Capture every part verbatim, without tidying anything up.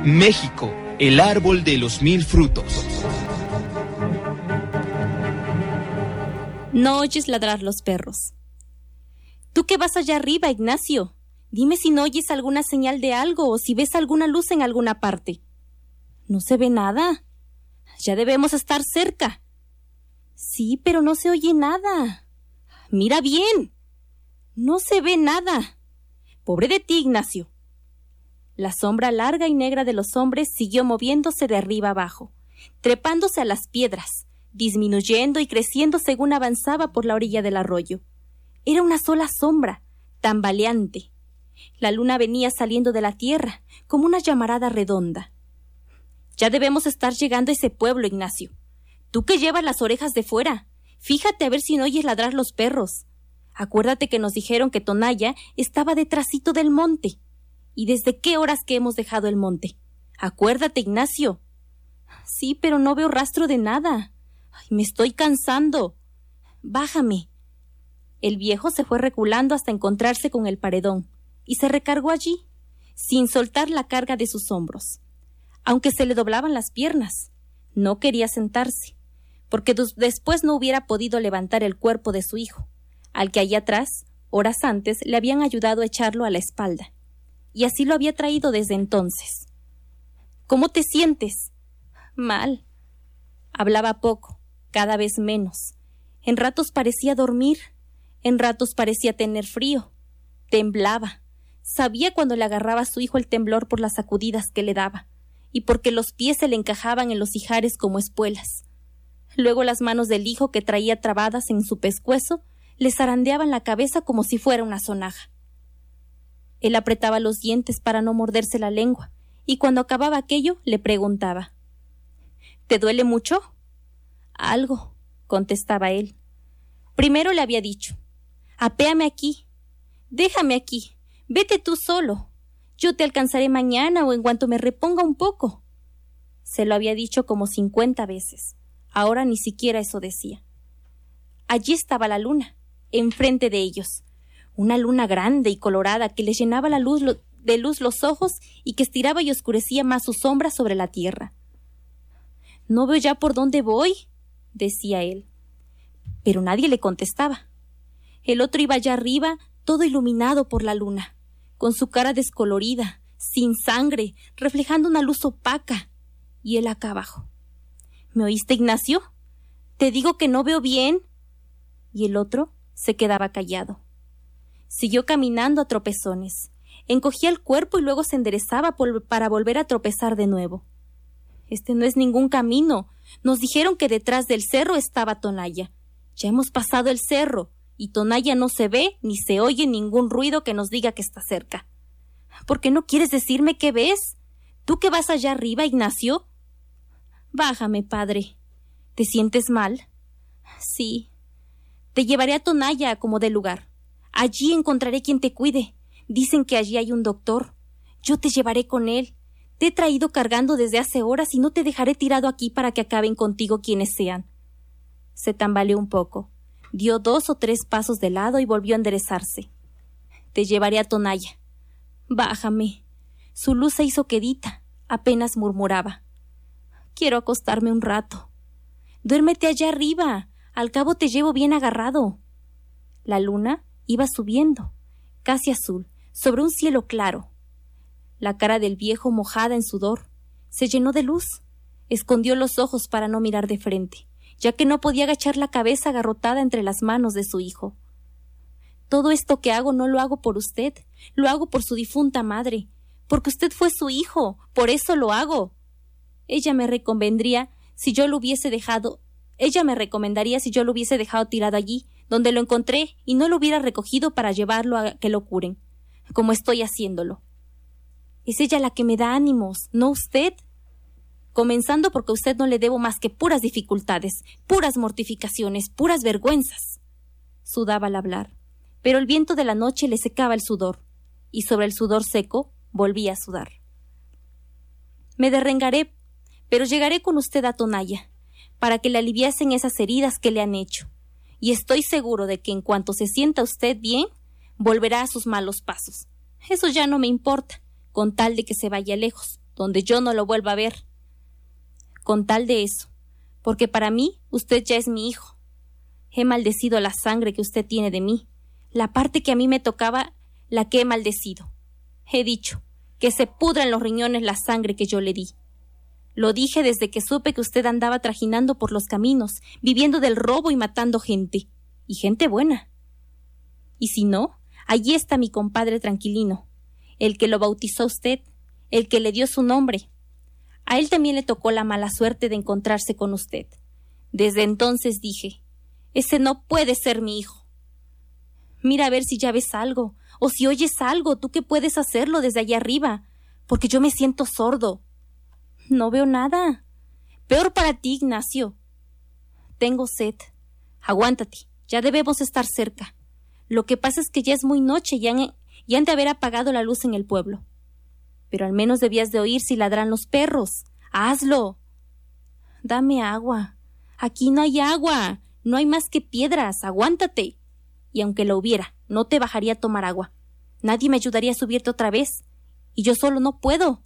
México, el árbol de los mil frutos. No oyes ladrar los perros. Tú que vas allá arriba, Ignacio, dime si no oyes alguna señal de algo o si ves alguna luz en alguna parte. No se ve nada. Ya debemos estar cerca. Sí, pero no se oye nada. Mira bien. No se ve nada. Pobre de ti, Ignacio. La sombra larga y negra de los hombres siguió moviéndose de arriba abajo, trepándose a las piedras, disminuyendo y creciendo según avanzaba por la orilla del arroyo. Era una sola sombra, tambaleante. La luna venía saliendo de la tierra, como una llamarada redonda. Ya debemos estar llegando a ese pueblo, Ignacio. Tú que llevas las orejas de fuera, fíjate a ver si no oyes ladrar los perros. Acuérdate que nos dijeron que Tonaya estaba detrásito del monte. ¿Y desde qué horas que hemos dejado el monte? Acuérdate, Ignacio. Sí, pero no veo rastro de nada. Ay, me estoy cansando. Bájame. El viejo se fue reculando hasta encontrarse con el paredón y se recargó allí, sin soltar la carga de sus hombros. Aunque se le doblaban las piernas, no quería sentarse, porque después no hubiera podido levantar el cuerpo de su hijo, al que allá atrás, horas antes, le habían ayudado a echarlo a la espalda. Y así lo había traído desde entonces. ¿Cómo te sientes? Mal. Hablaba poco, cada vez menos. En ratos parecía dormir, en ratos parecía tener frío. Temblaba. Sabía cuando le agarraba a su hijo el temblor por las sacudidas que le daba, y porque los pies se le encajaban en los ijares como espuelas. Luego las manos del hijo que traía trabadas en su pescuezo le zarandeaban la cabeza como si fuera una sonaja. Él apretaba los dientes para no morderse la lengua, y cuando acababa aquello le preguntaba: ¿Te duele mucho? Algo, contestaba él. Primero le había dicho: apéame aquí, déjame aquí, vete tú solo, yo te alcanzaré mañana o en cuanto me reponga un poco. Se lo había dicho como cincuenta veces, ahora ni siquiera eso decía. Allí estaba la luna, enfrente de ellos, una luna grande y colorada que les llenaba la luz lo, de luz los ojos y que estiraba y oscurecía más su sombra sobre la tierra. «No veo ya por dónde voy», decía él. Pero nadie le contestaba. El otro iba allá arriba, todo iluminado por la luna, con su cara descolorida, sin sangre, reflejando una luz opaca, y él acá abajo. «¿Me oíste, Ignacio? Te digo que no veo bien». Y el otro se quedaba callado. Siguió caminando a tropezones. Encogía el cuerpo y luego se enderezaba por, para volver a tropezar de nuevo. Este no es ningún camino. Nos dijeron que detrás del cerro estaba Tonaya. Ya hemos pasado el cerro, y Tonaya no se ve ni se oye ningún ruido que nos diga que está cerca. ¿Por qué no quieres decirme qué ves? ¿Tú que vas allá arriba, Ignacio? Bájame, padre. ¿Te sientes mal? Sí. Te llevaré a Tonaya como de lugar. Allí encontraré quien te cuide. Dicen que allí hay un doctor. Yo te llevaré con él. Te he traído cargando desde hace horas y no te dejaré tirado aquí para que acaben contigo quienes sean. Se tambaleó un poco. Dio dos o tres pasos de lado y volvió a enderezarse. Te llevaré a Tonaya. Bájame. Su luz se hizo quedita. Apenas murmuraba. Quiero acostarme un rato. Duérmete allá arriba. Al cabo te llevo bien agarrado. La luna iba subiendo, casi azul, sobre un cielo claro. La cara del viejo, mojada en sudor, se llenó de luz. Escondió los ojos para no mirar de frente, ya que no podía agachar la cabeza agarrotada entre las manos de su hijo. Todo esto que hago no lo hago por usted, lo hago por su difunta madre, porque usted fue su hijo, por eso lo hago. Ella me reconvendría si yo lo hubiese dejado, ella me recomendaría si yo lo hubiese dejado tirado allí, donde lo encontré, y no lo hubiera recogido para llevarlo a que lo curen, como estoy haciéndolo. Es ella la que me da ánimos, no usted. Comenzando porque a usted no le debo más que puras dificultades, puras mortificaciones, puras vergüenzas. Sudaba al hablar, pero el viento de la noche le secaba el sudor, y sobre el sudor seco volvía a sudar. Me derrengaré, pero llegaré con usted a Tonaya, para que le aliviasen esas heridas que le han hecho, y estoy seguro de que en cuanto se sienta usted bien, volverá a sus malos pasos. Eso ya no me importa, con tal de que se vaya lejos, donde yo no lo vuelva a ver. Con tal de eso, porque para mí usted ya es mi hijo. He maldecido la sangre que usted tiene de mí. La parte que a mí me tocaba, la que he maldecido. He dicho que se pudra en los riñones la sangre que yo le di. Lo dije desde que supe que usted andaba trajinando por los caminos, viviendo del robo y matando gente. Y gente buena. Y si no, allí está mi compadre Tranquilino, el que lo bautizó a usted, el que le dio su nombre. A él también le tocó la mala suerte de encontrarse con usted. Desde entonces dije, ese no puede ser mi hijo. Mira a ver si ya ves algo, o si oyes algo, tú que puedes hacerlo desde allá arriba, porque yo me siento sordo. No veo nada. Peor para ti, Ignacio. Tengo sed. Aguántate, ya debemos estar cerca. Lo que pasa es que ya es muy noche y han, y han de haber apagado la luz en el pueblo. Pero al menos debías de oír si ladran los perros. ¡Hazlo! Dame agua. Aquí no hay agua. No hay más que piedras. Aguántate. Y aunque lo hubiera, no te bajaría a tomar agua. Nadie me ayudaría a subirte otra vez. Y yo solo no puedo.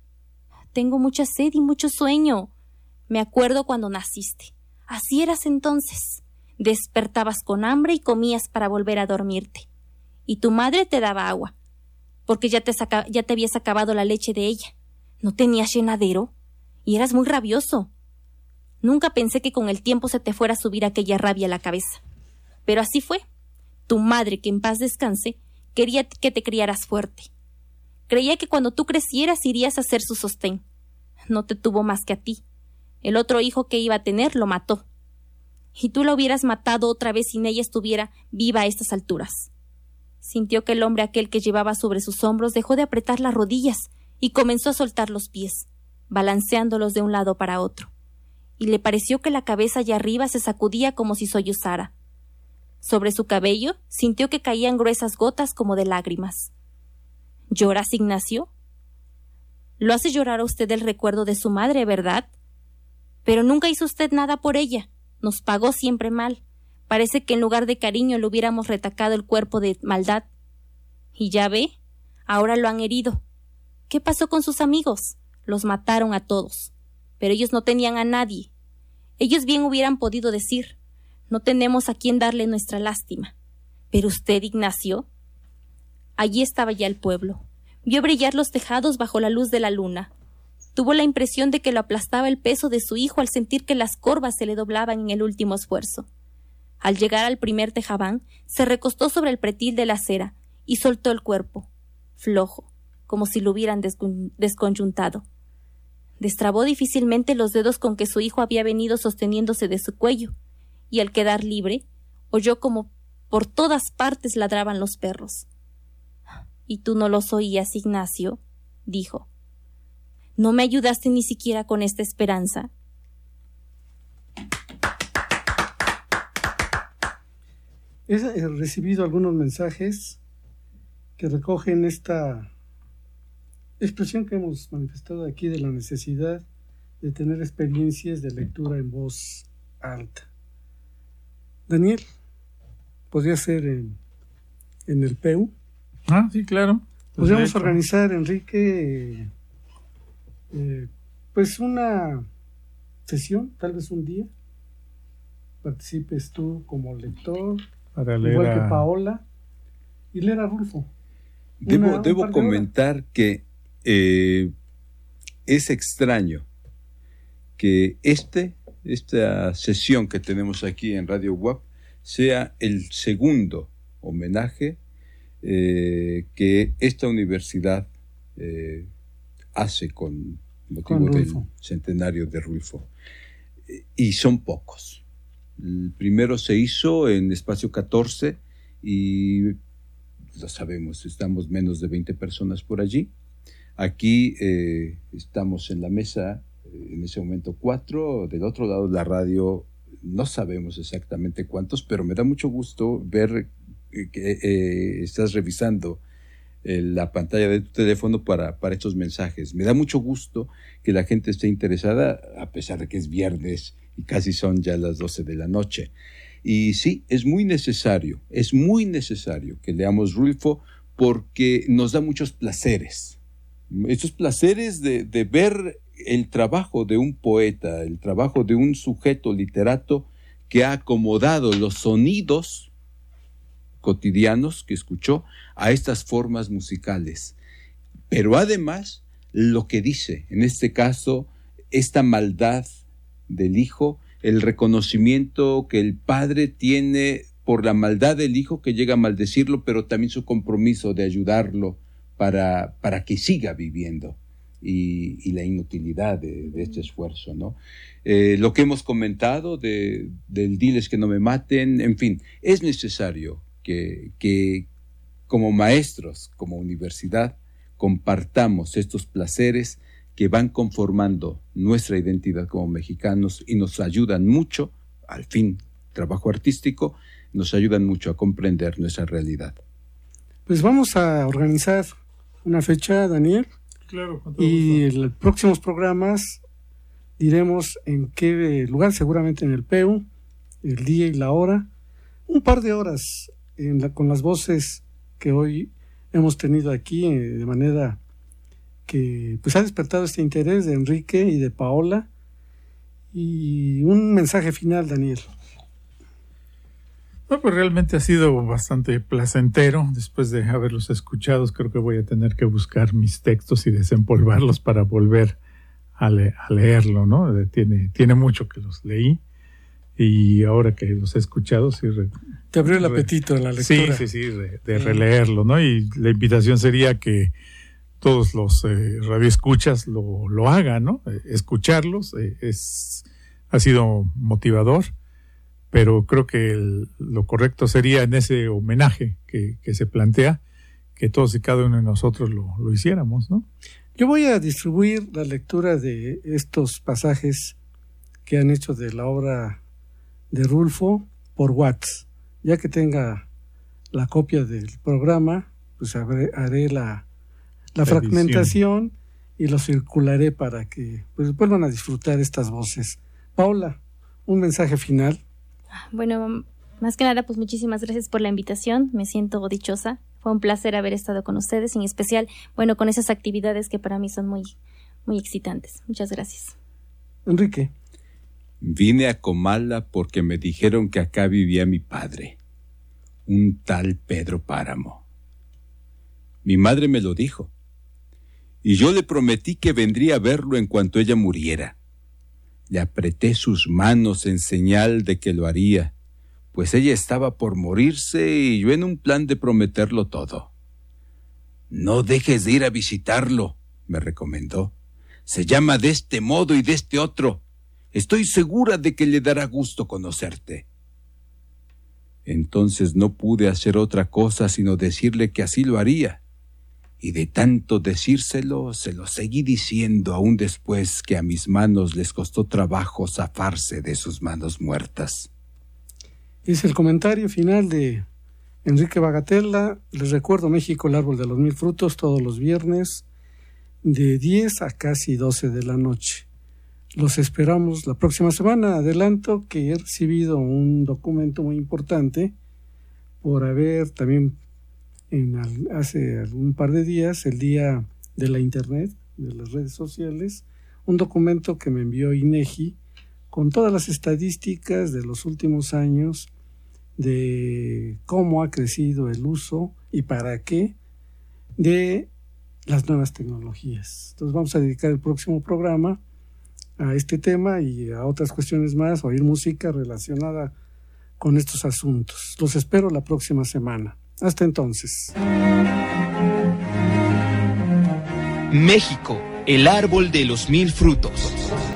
Tengo mucha sed y mucho sueño. Me acuerdo cuando naciste. Así eras entonces. Despertabas con hambre y comías para volver a dormirte. Y tu madre te daba agua, porque ya te, saca, ya te habías acabado la leche de ella. ¿No tenías llenadero? Y eras muy rabioso. Nunca pensé que con el tiempo se te fuera a subir aquella rabia a la cabeza. Pero así fue. Tu madre, que en paz descanse, quería que te criaras fuerte. Creía que cuando tú crecieras irías a ser su sostén. No te tuvo más que a ti. El otro hijo que iba a tener lo mató. Y tú la hubieras matado otra vez sin ella estuviera viva a estas alturas. Sintió que el hombre aquel que llevaba sobre sus hombros dejó de apretar las rodillas y comenzó a soltar los pies, balanceándolos de un lado para otro. Y le pareció que la cabeza allá arriba se sacudía como si sollozara. Sobre su cabello sintió que caían gruesas gotas como de lágrimas. ¿Lloras, Ignacio? Lo hace llorar a usted el recuerdo de su madre, ¿verdad? Pero nunca hizo usted nada por ella. Nos pagó siempre mal. Parece que en lugar de cariño le hubiéramos retacado el cuerpo de maldad. Y ya ve, ahora lo han herido. ¿Qué pasó con sus amigos? Los mataron a todos. Pero ellos no tenían a nadie. Ellos bien hubieran podido decir, no tenemos a quien darle nuestra lástima. Pero usted, Ignacio. Allí estaba ya el pueblo. Vio brillar los tejados bajo la luz de la luna. Tuvo la impresión de que lo aplastaba el peso de su hijo al sentir que las corvas se le doblaban en el último esfuerzo. Al llegar al primer tejabán, se recostó sobre el pretil de la acera y soltó el cuerpo, flojo, como si lo hubieran descon- desconyuntado. Destrabó difícilmente los dedos con que su hijo había venido sosteniéndose de su cuello, y al quedar libre, oyó como por todas partes ladraban los perros. —¿Y tú no los oías, Ignacio? —dijo. ¿No me ayudaste ni siquiera con esta esperanza? He recibido algunos mensajes que recogen esta expresión que hemos manifestado aquí de la necesidad de tener experiencias de lectura en voz alta. Daniel, ¿podría ser en, en el P E U? Ah, sí, claro. Podríamos organizar, Enrique, eh, pues una sesión, tal vez un día. Participes tú como lector, para leer igual a... que Paola, y leer a Rulfo. Debo, Una, debo comentar que eh, es extraño que este, esta sesión que tenemos aquí en Radio U A P sea el segundo homenaje eh, que esta universidad eh, hace con motivo con del centenario de Rulfo. Y son pocos. El primero se hizo en Espacio catorce y lo sabemos, estamos menos de veinte personas por allí. Aquí eh, estamos en la mesa, eh, en ese momento cuatro, del otro lado de la radio no sabemos exactamente cuántos, pero me da mucho gusto ver eh, que eh, estás revisando eh, la pantalla de tu teléfono para, para estos mensajes. Me da mucho gusto que la gente esté interesada, a pesar de que es viernes y casi son ya las doce de la noche. Y sí, es muy necesario, es muy necesario que leamos Rulfo porque nos da muchos placeres. Estos placeres de, de ver el trabajo de un poeta, el trabajo de un sujeto literato que ha acomodado los sonidos cotidianos que escuchó a estas formas musicales. Pero además, lo que dice, en este caso, esta maldad del hijo, el reconocimiento que el padre tiene por la maldad del hijo que llega a maldecirlo, pero también su compromiso de ayudarlo para, para que siga viviendo. Y, y la inutilidad de, de este esfuerzo, ¿no? Eh, lo que hemos comentado de, del diles que no me maten, en fin, es necesario que, que como maestros, como universidad, compartamos estos placeres que van conformando nuestra identidad como mexicanos y nos ayudan mucho, al fin, trabajo artístico, nos ayudan mucho a comprender nuestra realidad. Pues vamos a organizar una fecha, Daniel. Claro, con todo y gusto. en los próximos programas diremos en qué lugar, seguramente en el P E U, el día y la hora, un par de horas en la, con las voces que hoy hemos tenido aquí, eh, de manera que pues ha despertado este interés de Enrique y de Paola. Y un mensaje final, Daniel. No, pues realmente ha sido bastante placentero. Después de haberlos escuchado, creo que voy a tener que buscar mis textos y desempolvarlos para volver a, le- a leerlo, ¿no? Eh, Tiene, tiene mucho que los leí y ahora que los he escuchado, sí. Re- Te abrió el re- apetito de la Sí, lectura. sí, sí, de, de releerlo, ¿no? Y la invitación sería que todos los eh, radioescuchas lo, lo hagan, ¿no? Eh, escucharlos eh, es, ha sido motivador. Pero creo que el, lo correcto sería en ese homenaje que, que se plantea, que todos y cada uno de nosotros lo, lo hiciéramos, ¿no? Yo voy a distribuir la lectura de estos pasajes que han hecho de la obra de Rulfo por WhatsApp. Ya que tenga la copia del programa, pues haré, haré la, la La fragmentación y lo circularé para que pues, vuelvan a disfrutar estas voces. Paula, un mensaje final. Bueno, más que nada, pues muchísimas gracias por la invitación. Me siento dichosa. Fue un placer haber estado con ustedes, en especial, bueno, con esas actividades que para mí son muy, muy excitantes. Muchas gracias. Enrique. Vine a Comala porque me dijeron que acá vivía mi padre, un tal Pedro Páramo. Mi madre me lo dijo, y yo le prometí que vendría a verlo en cuanto ella muriera. Le apreté sus manos en señal de que lo haría, pues ella estaba por morirse y yo en un plan de prometerlo todo. No dejes de ir a visitarlo, me recomendó. Se llama de este modo y de este otro. Estoy segura de que le dará gusto conocerte. Entonces no pude hacer otra cosa sino decirle que así lo haría. Y de tanto decírselo, se lo seguí diciendo aún después que a mis manos les costó trabajo zafarse de sus manos muertas. Es el comentario final de Enrique Bagatella. Les recuerdo, México, el árbol de los mil frutos, todos los viernes, de diez a casi doce de la noche. Los esperamos la próxima semana. Adelanto que he recibido un documento muy importante por haber también en al, hace un par de días, el día de la internet, de las redes sociales, un documento que me envió INEGI con todas las estadísticas de los últimos años de cómo ha crecido el uso y para qué de las nuevas tecnologías. Entonces vamos a dedicar el próximo programa a este tema y a otras cuestiones más, oír música relacionada con estos asuntos. Los espero la próxima semana. Hasta entonces. México, el árbol de los mil frutos.